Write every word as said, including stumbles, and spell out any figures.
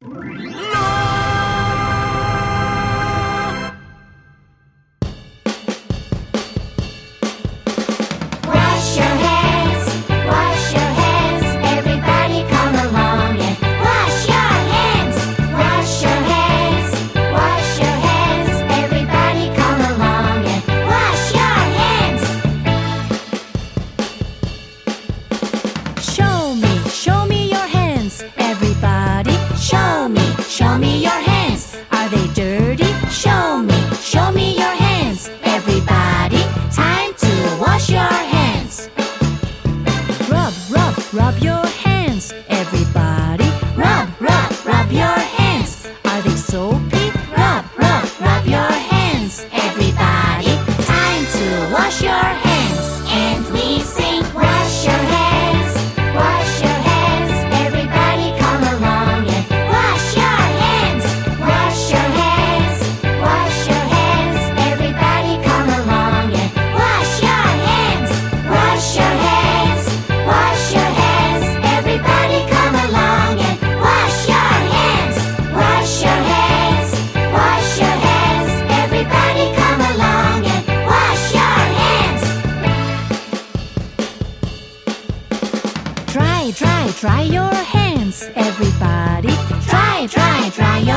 Wash your hands, wash your hands, everybody come along and wash your hands. Wash your hands, wash your hands, everybody come along and wash your hands. Show me, show me your hands, everybody. Show me, show me your hands. Are they dirty? Show me, show me your hands, everybody. Time to wash your hands. Rub, rub, rub your hands, everybody. Rub, rub, rub your hands. Are they soapy? Rub, rub, rub your hands, everybody. Time to wash your hands. And we sing, wash your hands, wash your hands, everybody come along and wash your hands. Wash your hands, wash your hands, everybody come along and wash your hands. Wash your hands, wash your hands, everybody come along and wash your hands. Wash your hands, wash your hands, everybody come along and wash your hands. Dry, dry, dry your hands, everybody. Dry, dry, dry your